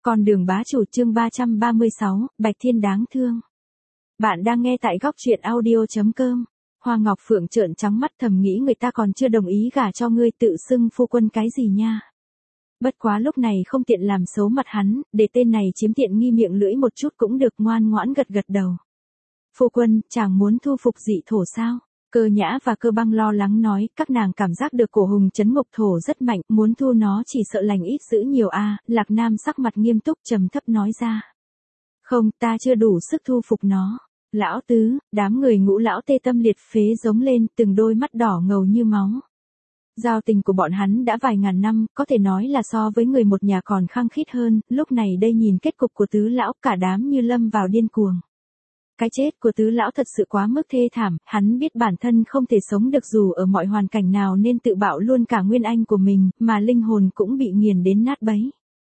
Con đường bá chủ chương 336, Bạch Thiên đáng thương. Bạn đang nghe tại góc truyện audio.com. Hoa Ngọc Phượng trợn trắng mắt thầm nghĩ người ta còn chưa đồng ý gả cho ngươi tự xưng phu quân cái gì nha. Bất quá lúc này không tiện làm xấu mặt hắn, để tên này chiếm tiện nghi miệng lưỡi một chút cũng được, ngoan ngoãn gật gật đầu. Phu quân, chàng muốn thu phục dị thổ sao? Cơ Nhã và Cơ Băng lo lắng nói, các nàng cảm giác được cổ hùng chấn ngục thổ rất mạnh, muốn thu nó chỉ sợ lành ít dữ nhiều a. Lạc Nam sắc mặt nghiêm túc trầm thấp nói ra. Không, ta chưa đủ sức thu phục nó. Lão tứ, đám người Ngũ lão tê tâm liệt phế giống lên, từng đôi mắt đỏ ngầu như máu. Giao tình của bọn hắn đã vài ngàn năm, có thể nói là so với người một nhà còn khăng khít hơn, lúc này đây nhìn kết cục của tứ lão, cả đám như lâm vào điên cuồng. Cái chết của tứ lão thật sự quá mức thê thảm, hắn biết bản thân không thể sống được dù ở mọi hoàn cảnh nào nên tự bạo luôn cả nguyên anh của mình, mà linh hồn cũng bị nghiền đến nát bấy.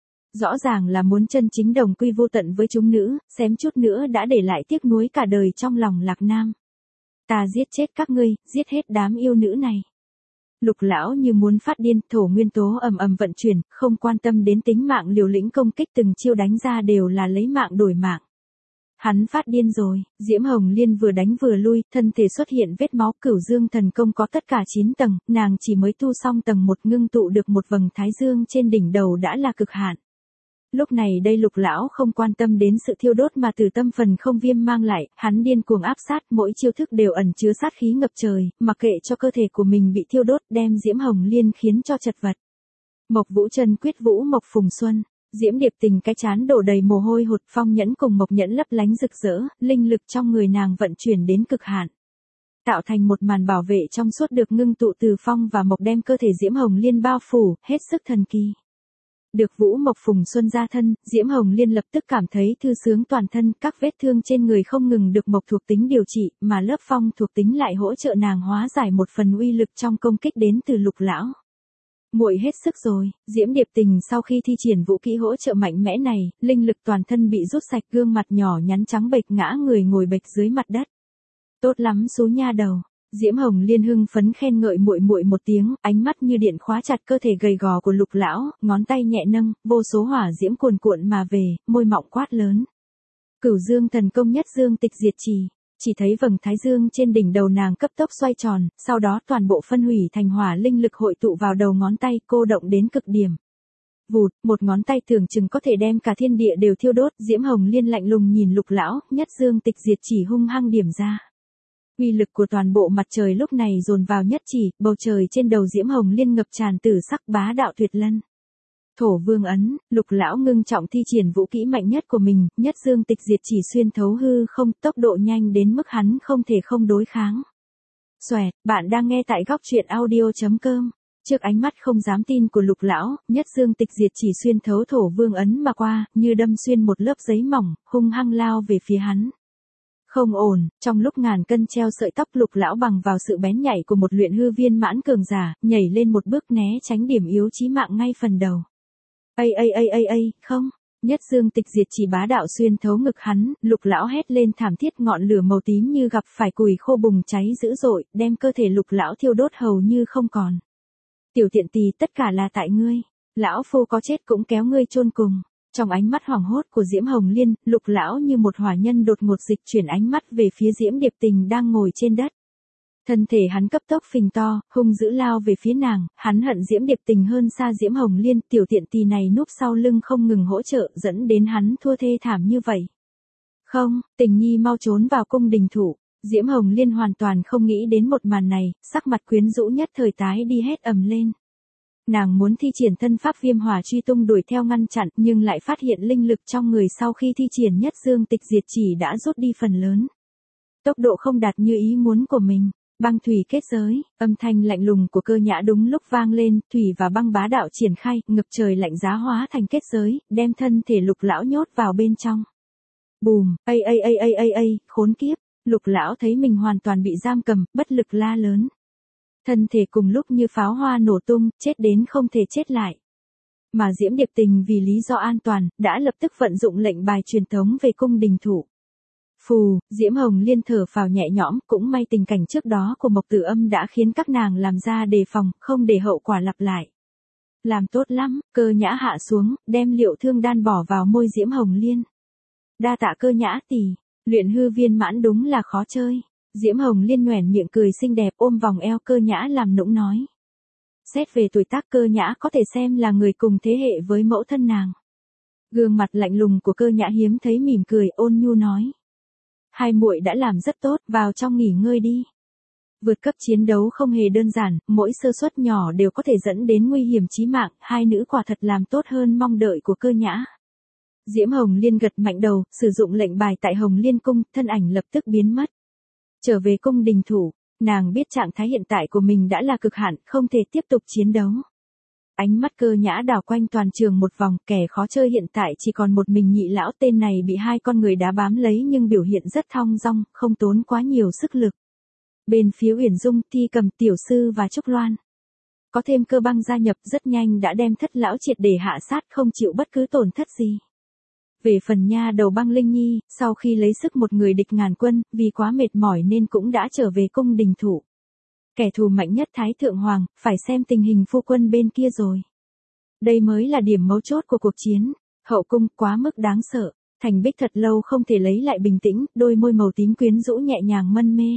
Rõ ràng là muốn chân chính đồng quy vô tận với chúng nữ, xém chút nữa đã để lại tiếc nuối cả đời trong lòng Lạc Nam. Ta giết chết các ngươi, giết hết đám yêu nữ này. Lục lão như muốn phát điên, thổ nguyên tố ầm ầm vận chuyển, không quan tâm đến tính mạng, liều lĩnh công kích, từng chiêu đánh ra đều là lấy mạng đổi mạng. Hắn phát điên rồi, Diễm Hồng Liên vừa đánh vừa lui, thân thể xuất hiện vết máu. Cửu Dương thần công có tất cả 9 tầng, nàng chỉ mới tu xong tầng 1 ngưng tụ được một vầng thái dương trên đỉnh đầu đã là cực hạn. Lúc này đây Lục lão không quan tâm đến sự thiêu đốt mà từ tâm phần không viêm mang lại, hắn điên cuồng áp sát, mỗi chiêu thức đều ẩn chứa sát khí ngập trời, mặc kệ cho cơ thể của mình bị thiêu đốt, đem Diễm Hồng Liên khiến cho chật vật. Mộc Vũ Chân quyết vũ Mộc Phùng Xuân. Diễm Điệp Tình cái chán đổ đầy mồ hôi hột, Phong Nhẫn cùng Mộc Nhẫn lấp lánh rực rỡ, linh lực trong người nàng vận chuyển đến cực hạn. Tạo thành một màn bảo vệ trong suốt được ngưng tụ từ Phong và Mộc đem cơ thể Diễm Hồng Liên bao phủ, hết sức thần kỳ. Được vũ Mộc Phùng Xuân ra thân, Diễm Hồng Liên lập tức cảm thấy thư sướng toàn thân, các vết thương trên người không ngừng được Mộc thuộc tính điều trị, mà lớp Phong thuộc tính lại hỗ trợ nàng hóa giải một phần uy lực trong công kích đến từ Lục lão. Muội hết sức rồi, Diễm Điệp Tình sau khi thi triển vũ kỹ hỗ trợ mạnh mẽ này, linh lực toàn thân bị rút sạch, gương mặt nhỏ nhắn trắng bệch ngã người ngồi bệch dưới mặt đất. Tốt lắm xú nha đầu. Diễm Hồng Liên hưng phấn khen ngợi muội muội một tiếng, ánh mắt như điện khóa chặt cơ thể gầy gò của Lục lão, ngón tay nhẹ nâng, vô số hỏa diễm cuồn cuộn mà về, môi mọng quát lớn. Cửu Dương thần công nhất dương tịch diệt trì. Chỉ thấy vầng thái dương trên đỉnh đầu nàng cấp tốc xoay tròn, sau đó toàn bộ phân hủy thành hỏa linh lực hội tụ vào đầu ngón tay, cô động đến cực điểm. Vụt, một ngón tay tưởng chừng có thể đem cả thiên địa đều thiêu đốt. Diễm Hồng Liên lạnh lùng nhìn Lục lão, nhất dương tịch diệt chỉ hung hăng điểm ra. Uy lực của toàn bộ mặt trời lúc này dồn vào nhất chỉ, bầu trời trên đầu Diễm Hồng Liên ngập tràn tử sắc bá đạo tuyệt lân. Thổ vương ấn, Lục lão ngưng trọng thi triển vũ kỹ mạnh nhất của mình, nhất dương tịch diệt chỉ xuyên thấu hư không, tốc độ nhanh đến mức hắn không thể không đối kháng. Xoẹt, bạn đang nghe tại góc truyện audio.com. Trước ánh mắt không dám tin của Lục lão, nhất dương tịch diệt chỉ xuyên thấu thổ vương ấn mà qua, như đâm xuyên một lớp giấy mỏng, hung hăng lao về phía hắn. Không ổn, trong lúc ngàn cân treo sợi tóc, Lục lão bằng vào sự bén nhạy của một luyện hư viên mãn cường giả, nhảy lên một bước né tránh điểm yếu chí mạng ngay phần đầu. Không, nhất dương tịch diệt chỉ bá đạo xuyên thấu ngực hắn, Lục lão hét lên thảm thiết, ngọn lửa màu tím như gặp phải củi khô bùng cháy dữ dội, đem cơ thể Lục lão thiêu đốt hầu như không còn. Tiểu tiện tỳ, tất cả là tại ngươi, lão phu có chết cũng kéo ngươi chôn cùng. Trong ánh mắt hoảng hốt của Diễm Hồng Liên, Lục lão như một hỏa nhân đột ngột dịch chuyển ánh mắt về phía Diễm Điệp Tình đang ngồi trên đất. Thân thể hắn cấp tốc phình to, hung dữ lao về phía nàng, hắn hận Diễm Điệp Tình hơn xa Diễm Hồng Liên, tiểu tiện tỳ này núp sau lưng không ngừng hỗ trợ, dẫn đến hắn thua thê thảm như vậy. Không, Tình nhi mau trốn vào cung đình thủ. Diễm Hồng Liên hoàn toàn không nghĩ đến một màn này, sắc mặt quyến rũ nhất thời tái đi hét ầm lên. Nàng muốn thi triển thân pháp viêm hỏa truy tung đuổi theo ngăn chặn, nhưng lại phát hiện linh lực trong người sau khi thi triển nhất dương tịch diệt chỉ đã rút đi phần lớn. Tốc độ không đạt như ý muốn của mình. Băng thủy kết giới, âm thanh lạnh lùng của Cơ Nhã đúng lúc vang lên, thủy và băng bá đạo triển khai, ngập trời lạnh giá hóa thành kết giới, đem thân thể Lục lão nhốt vào bên trong. Bùm, khốn kiếp, Lục lão thấy mình hoàn toàn bị giam cầm, bất lực la lớn. Thân thể cùng lúc như pháo hoa nổ tung, chết đến không thể chết lại. Mà Diễm Điệp Tình vì lý do an toàn, đã lập tức vận dụng lệnh bài truyền thống về cung đình thủ. Phù, Diễm Hồng Liên thở phào nhẹ nhõm, cũng may tình cảnh trước đó của Mộc Tử Âm đã khiến các nàng làm ra đề phòng, không để hậu quả lặp lại. Làm tốt lắm, Cơ Nhã hạ xuống, đem liệu thương đan bỏ vào môi Diễm Hồng Liên. Đa tạ Cơ Nhã tỷ, luyện hư viên mãn đúng là khó chơi. Diễm Hồng Liên nhoẻn miệng cười xinh đẹp ôm vòng eo Cơ Nhã làm nũng nói. Xét về tuổi tác Cơ Nhã có thể xem là người cùng thế hệ với mẫu thân nàng. Gương mặt lạnh lùng của Cơ Nhã hiếm thấy mỉm cười ôn nhu nói. Hai muội đã làm rất tốt, vào trong nghỉ ngơi đi. Vượt cấp chiến đấu không hề đơn giản, mỗi sơ suất nhỏ đều có thể dẫn đến nguy hiểm chí mạng, hai nữ quả thật làm tốt hơn mong đợi của Cơ Nhã. Diễm Hồng Liên gật mạnh đầu, sử dụng lệnh bài tại Hồng Liên cung, thân ảnh lập tức biến mất. Trở về cung đình thủ, nàng biết trạng thái hiện tại của mình đã là cực hạn, không thể tiếp tục chiến đấu. Ánh mắt Cơ Nhã đảo quanh toàn trường một vòng, kẻ khó chơi hiện tại chỉ còn một mình Nhị lão, tên này bị hai con người đá bám lấy nhưng biểu hiện rất thong dong, không tốn quá nhiều sức lực. Bên phía Uyển Dung, Thi Cầm, Tiểu Sư và Trúc Loan. Có thêm Cơ Băng gia nhập rất nhanh đã đem Thất lão triệt để hạ sát không chịu bất cứ tổn thất gì. Về phần nha đầu Băng Linh Nhi, sau khi lấy sức một người địch ngàn quân, vì quá mệt mỏi nên cũng đã trở về cung đình thủ. Kẻ thù mạnh nhất Thái Thượng Hoàng, phải xem tình hình phu quân bên kia rồi. Đây mới là điểm mấu chốt của cuộc chiến. Hậu cung quá mức đáng sợ. Thành Bích thật lâu không thể lấy lại bình tĩnh, đôi môi màu tím quyến rũ nhẹ nhàng mân mê.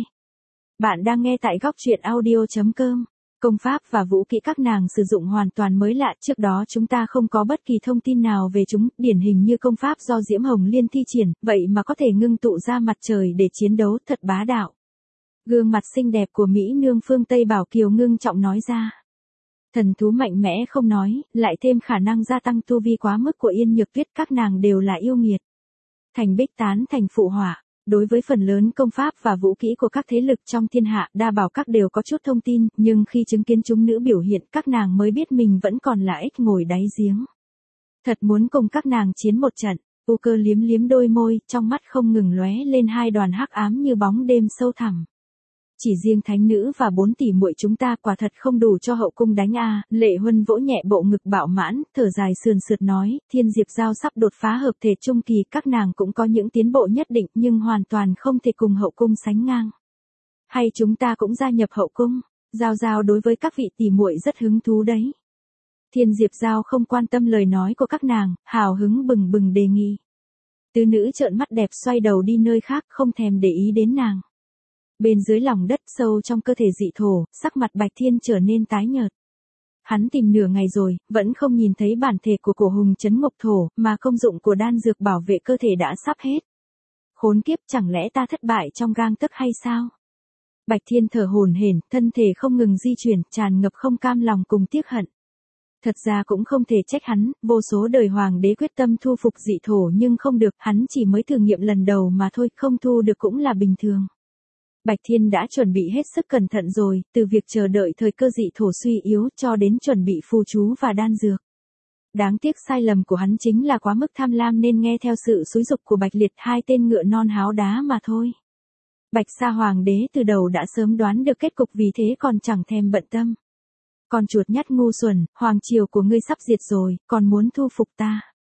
Bạn đang nghe tại góc truyện audio.com. Công pháp và vũ kỹ các nàng sử dụng hoàn toàn mới lạ, trước đó chúng ta không có bất kỳ thông tin nào về chúng, điển hình như công pháp do Diễm Hồng Liên thi triển, vậy mà có thể ngưng tụ ra mặt trời để chiến đấu, thật bá đạo. Gương mặt xinh đẹp của Mỹ nương phương Tây Bảo Kiều ngưng trọng nói ra. Thần thú mạnh mẽ không nói, lại thêm khả năng gia tăng tu vi quá mức của Yên Nhược Tuyết, các nàng đều là yêu nghiệt. Thành Bích tán thành phụ họa. Đối với phần lớn công pháp và vũ kỹ của các thế lực trong thiên hạ, Đa Bảo các đều có chút thông tin, nhưng khi chứng kiến chúng nữ biểu hiện, các nàng mới biết mình vẫn còn là ếch ngồi đáy giếng. Thật muốn cùng các nàng chiến một trận. U Cơ liếm liếm đôi môi, trong mắt không ngừng lóe lên hai đoàn hắc ám như bóng đêm sâu thẳm. Chỉ riêng thánh nữ và 4 tỷ muội chúng ta quả thật không đủ cho hậu cung đánh a. Lệ Huân vỗ nhẹ bộ ngực bạo mãn, thở dài sườn sượt nói, Thiên Diệp Giao sắp đột phá hợp thể trung kỳ, các nàng cũng có những tiến bộ nhất định nhưng hoàn toàn không thể cùng hậu cung sánh ngang. Hay chúng ta cũng gia nhập hậu cung? Giao Giao đối với các vị tỷ muội rất hứng thú đấy. Thiên Diệp Giao không quan tâm lời nói của các nàng, hào hứng bừng bừng đề nghị. Tứ nữ trợn mắt đẹp xoay đầu đi nơi khác, không thèm để ý đến nàng. Bên dưới lòng đất sâu trong cơ thể dị thổ, sắc mặt Bạch Thiên trở nên tái nhợt. Hắn tìm nửa ngày rồi, vẫn không nhìn thấy bản thể của cổ hùng trấn ngục thổ, mà công dụng của đan dược bảo vệ cơ thể đã sắp hết. Khốn kiếp, chẳng lẽ ta thất bại trong gang tấc hay sao? Bạch Thiên thở hổn hển, thân thể không ngừng di chuyển, tràn ngập không cam lòng cùng tiếc hận. Thật ra cũng không thể trách hắn, vô số đời hoàng đế quyết tâm thu phục dị thổ nhưng không được, hắn chỉ mới thử nghiệm lần đầu mà thôi, không thu được cũng là bình thường. Bạch Thiên đã chuẩn bị hết sức cẩn thận rồi, từ việc chờ đợi thời cơ dị thổ suy yếu cho đến chuẩn bị phù chú và đan dược. Đáng tiếc sai lầm của hắn chính là quá mức tham lam nên nghe theo sự xúi giục của Bạch Liệt, hai tên ngựa non háo đá mà thôi. Bạch Sa Hoàng đế từ đầu đã sớm đoán được kết cục, vì thế còn chẳng thèm bận tâm. Con chuột nhắt ngu xuẩn, hoàng triều của ngươi sắp diệt rồi, còn muốn thu phục ta.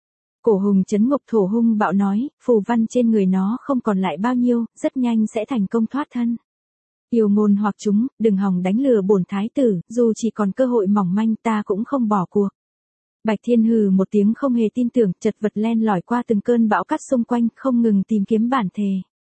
Cổ hùng trấn ngục thổ hung bạo nói, phù văn trên người nó không còn lại bao nhiêu, rất nhanh sẽ thành công thoát thân. Yêu ngôn hoặc chúng, đừng hòng đánh lừa bổn thái tử, dù chỉ còn cơ hội mỏng manh ta cũng không bỏ cuộc. Bạch Thiên hừ một tiếng không hề tin tưởng, chật vật len lỏi qua từng cơn bão cát xung quanh, không ngừng tìm kiếm bản thể.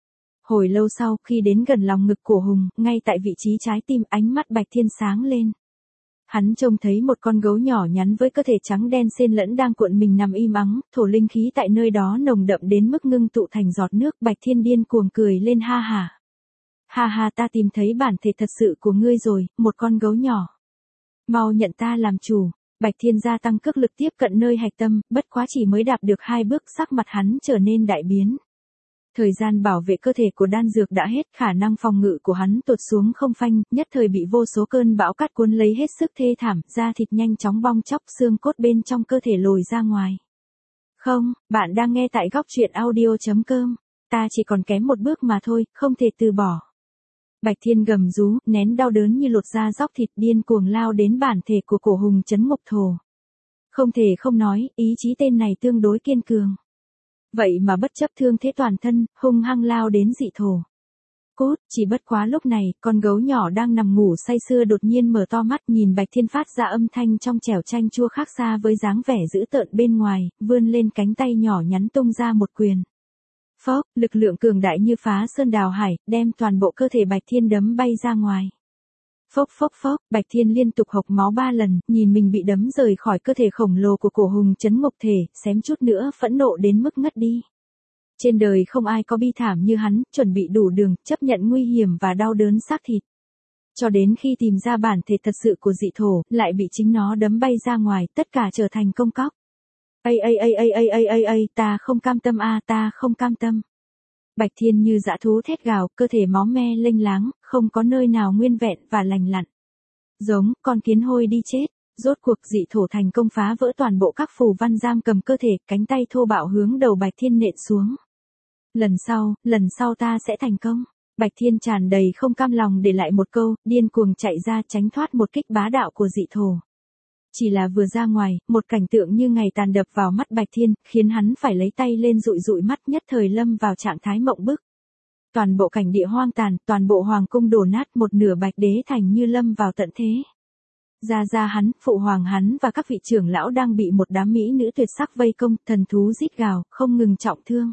Hồi lâu sau, khi đến gần lòng ngực cổ hùng, ngay tại vị trí trái tim, ánh mắt Bạch Thiên sáng lên. Hắn trông thấy một con gấu nhỏ nhắn với cơ thể trắng đen xen lẫn đang cuộn mình nằm im ắng, thổ linh khí tại nơi đó nồng đậm đến mức ngưng tụ thành giọt nước. Bạch Thiên điên cuồng cười lên ha ha. Ha ha, ta tìm thấy bản thể thật sự của ngươi rồi, một con gấu nhỏ. Mau nhận ta làm chủ. Bạch Thiên gia tăng cước lực tiếp cận nơi hạch tâm, bất quá chỉ mới đạp được 2 bước, sắc mặt hắn trở nên đại biến. Thời gian bảo vệ cơ thể của đan dược đã hết, khả năng phòng ngự của hắn tụt xuống không phanh, nhất thời bị vô số cơn bão cát cuốn lấy hết sức thê thảm, da thịt nhanh chóng bong chóc, xương cốt bên trong cơ thể lồi ra ngoài. Không, bạn đang nghe tại góc truyện audio.com. Ta chỉ còn kém một bước mà thôi, không thể từ bỏ. Bạch Thiên gầm rú, nén đau đớn như lột da róc thịt, điên cuồng lao đến bản thể của cổ hùng trấn ngục thổ. Không thể không nói, ý chí tên này tương đối kiên cường. Vậy mà bất chấp thương thế toàn thân, hung hăng lao đến dị thổ. Cốt, chỉ bất quá lúc này, con gấu nhỏ đang nằm ngủ say sưa đột nhiên mở to mắt nhìn Bạch Thiên phát ra âm thanh trong trẻo chanh chua khác xa với dáng vẻ dữ tợn bên ngoài, vươn lên cánh tay nhỏ nhắn tung ra một quyền. Phốc, lực lượng cường đại như phá sơn đào hải, đem toàn bộ cơ thể Bạch Thiên đấm bay ra ngoài. Phốc phốc phốc, Bạch Thiên liên tục hộc máu 3 lần, nhìn mình bị đấm rời khỏi cơ thể khổng lồ của cổ hùng chấn ngục thể, xém chút nữa phẫn nộ đến mức ngất đi. Trên đời không ai có bi thảm như hắn, chuẩn bị đủ đường, chấp nhận nguy hiểm và đau đớn xác thịt. Cho đến khi tìm ra bản thể thật sự của dị thổ, lại bị chính nó đấm bay ra ngoài, tất cả trở thành công cóc. Ta không cam tâm ta không cam tâm. Bạch Thiên như dã thú thét gào, cơ thể máu me lênh láng, không có nơi nào nguyên vẹn và lành lặn. Giống con kiến hôi đi chết. Rốt cuộc dị thổ thành công phá vỡ toàn bộ các phù văn giam cầm cơ thể, cánh tay thô bạo hướng đầu Bạch Thiên nện xuống. Lần sau ta sẽ thành công. Bạch Thiên tràn đầy không cam lòng để lại một câu, điên cuồng chạy ra tránh thoát một kích bá đạo của dị thổ. Chỉ là vừa ra ngoài, một cảnh tượng như ngày tàn đập vào mắt Bạch Thiên, khiến hắn phải lấy tay lên dụi dụi mắt, nhất thời lâm vào trạng thái mộng bức. Toàn bộ cảnh địa hoang tàn, toàn bộ hoàng cung đổ nát, một nửa Bạch Đế thành như lâm vào tận thế. Ra hắn, phụ hoàng hắn và các vị trưởng lão đang bị một đám mỹ nữ tuyệt sắc vây công, thần thú rít gào, không ngừng trọng thương.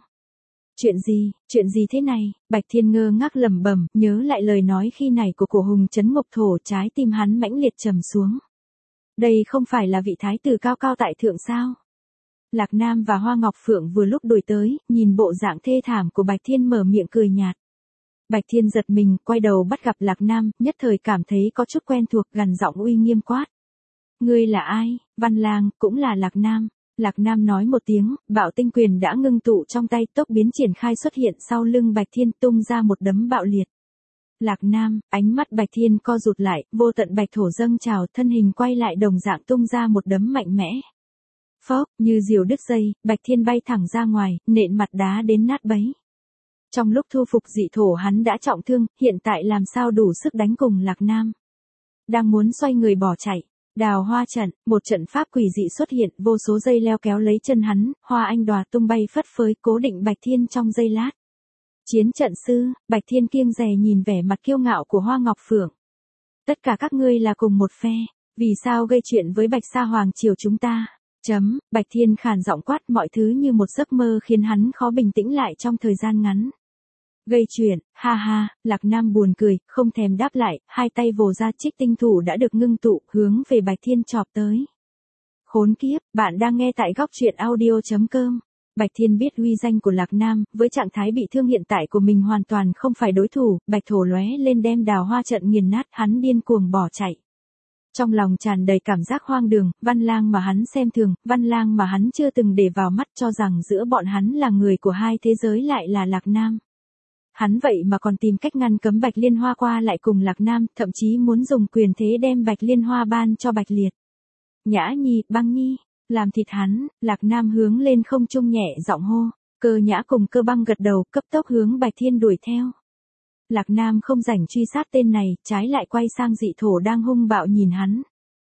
Chuyện gì thế này? Bạch Thiên ngơ ngác lẩm bẩm, nhớ lại lời nói khi này của cổ hùng trấn ngục thổ, trái tim hắn mãnh liệt trầm xuống. Đây không phải là vị thái tử cao cao tại thượng sao? Lạc Nam và Hoa Ngọc Phượng vừa lúc đuổi tới, nhìn bộ dạng thê thảm của Bạch Thiên mở miệng cười nhạt. Bạch Thiên giật mình, quay đầu bắt gặp Lạc Nam, nhất thời cảm thấy có chút quen thuộc, gằn giọng uy nghiêm quát. Ngươi là ai? Văn Lang, cũng là Lạc Nam. Lạc Nam nói một tiếng, bạo tinh quyền đã ngưng tụ trong tay, tốc biến triển khai xuất hiện sau lưng Bạch Thiên, tung ra một đấm bạo liệt. Lạc Nam, ánh mắt Bạch Thiên co rụt lại, vô tận bạch thổ dâng trào, thân hình quay lại đồng dạng tung ra một đấm mạnh mẽ. Phốc, như diều đứt dây, Bạch Thiên bay thẳng ra ngoài, nện mặt đá đến nát bấy. Trong lúc thu phục dị thổ hắn đã trọng thương, hiện tại làm sao đủ sức đánh cùng Lạc Nam. Đang muốn xoay người bỏ chạy. Đào hoa trận, một trận pháp quỷ dị xuất hiện, vô số dây leo kéo lấy chân hắn, hoa anh đòa tung bay phất phới, cố định Bạch Thiên trong giây lát. Chiến trận sư, Bạch Thiên kiêng dè nhìn vẻ mặt kiêu ngạo của Hoa Ngọc Phượng. Tất cả các ngươi là cùng một phe, vì sao gây chuyện với Bạch Sa Hoàng triều chúng ta? Bạch Thiên khàn giọng quát, mọi thứ như một giấc mơ khiến hắn khó bình tĩnh lại trong thời gian ngắn. Gây chuyện, ha ha, Lạc Nam buồn cười, không thèm đáp lại, hai tay vồ ra trích tinh thủ đã được ngưng tụ, hướng về Bạch Thiên chộp tới. Khốn kiếp, bạn đang nghe tại góc truyện audio.com. Bạch Thiên biết uy danh của Lạc Nam, với trạng thái bị thương hiện tại của mình hoàn toàn không phải đối thủ, Bạch thổ lóe lên đem đào hoa trận nghiền nát, hắn điên cuồng bỏ chạy. Trong lòng tràn đầy cảm giác hoang đường, Văn Lang mà hắn xem thường, Văn Lang mà hắn chưa từng để vào mắt, cho rằng giữa bọn hắn là người của hai thế giới lại là Lạc Nam. Hắn vậy mà còn tìm cách ngăn cấm Bạch Liên Hoa qua lại cùng Lạc Nam, thậm chí muốn dùng quyền thế đem Bạch Liên Hoa ban cho Bạch Liệt. Nhã Nhi, Băng Nhi, làm thịt hắn. Lạc Nam hướng lên không trung nhẹ giọng hô, Cơ Nhã cùng Cơ Băng gật đầu, cấp tốc hướng Bạch Thiên đuổi theo. Lạc Nam không rảnh truy sát tên này, trái lại quay sang dị thổ đang hung bạo nhìn hắn.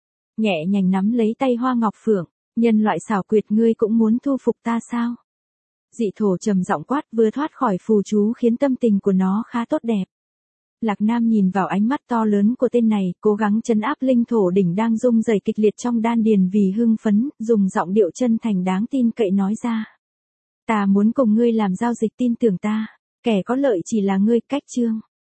Nhẹ nhàng nắm lấy tay Hoa Ngọc Phượng, nhân loại xảo quyệt, ngươi cũng muốn thu phục ta sao? Dị thổ trầm giọng quát, vừa thoát khỏi phù chú khiến tâm tình của nó khá tốt đẹp. Lạc Nam nhìn vào ánh mắt to lớn của tên này, cố gắng trấn áp linh thổ đỉnh đang rung rẩy kịch liệt trong đan điền vì hưng phấn, dùng giọng điệu chân thành đáng tin cậy nói ra. Ta muốn cùng ngươi làm giao dịch, tin tưởng ta, kẻ có lợi chỉ là ngươi, cách chương.